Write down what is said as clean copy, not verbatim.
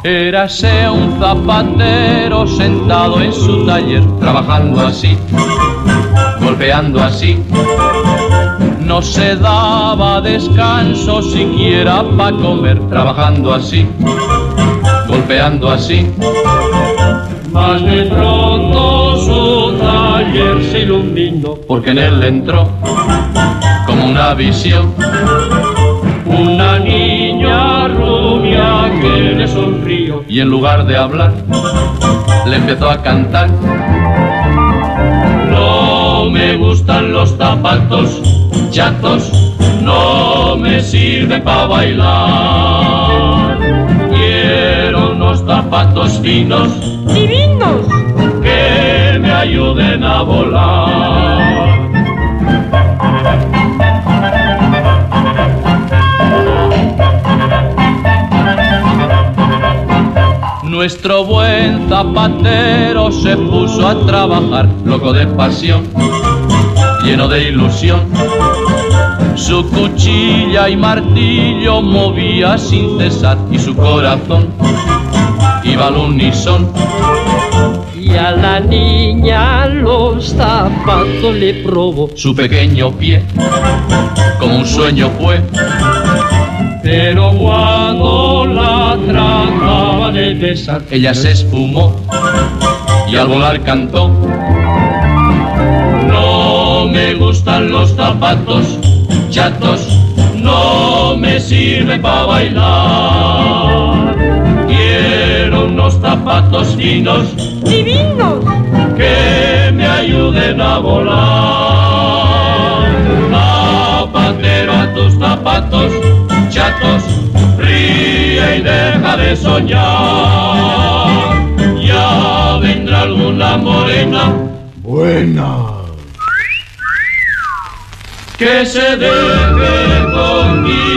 Érase un zapatero sentado en su taller, trabajando así, golpeando así. No se daba descanso siquiera pa' comer, trabajando así, golpeando así. Mas de pronto su taller se iluminó, porque en él entró como una visión una niña rubia que le sonrió, y en lugar de hablar le empezó a cantar. No me gustan los zapatos chatos, no me sirven pa' bailar. Quiero unos zapatos finos, divinos, que me ayuden a volar. Nuestro buen zapatero se puso a trabajar, loco de pasión, lleno de ilusión. Su cuchilla y martillo movía sin cesar y su corazón iba al unisón. Y a la niña los zapatos le probó, su pequeño pie como un sueño fue. Pero cuando la trataba de besar, ella se espumó y al volar cantó. No me gustan los zapatos chatos, no me sirven pa' bailar. Quiero unos zapatos finos, divinos, que me ayuden a volar. Zapatero, a tus zapatos chatos, ríe y deja de soñar. Ya vendrá alguna morena buena que se deje conmigo.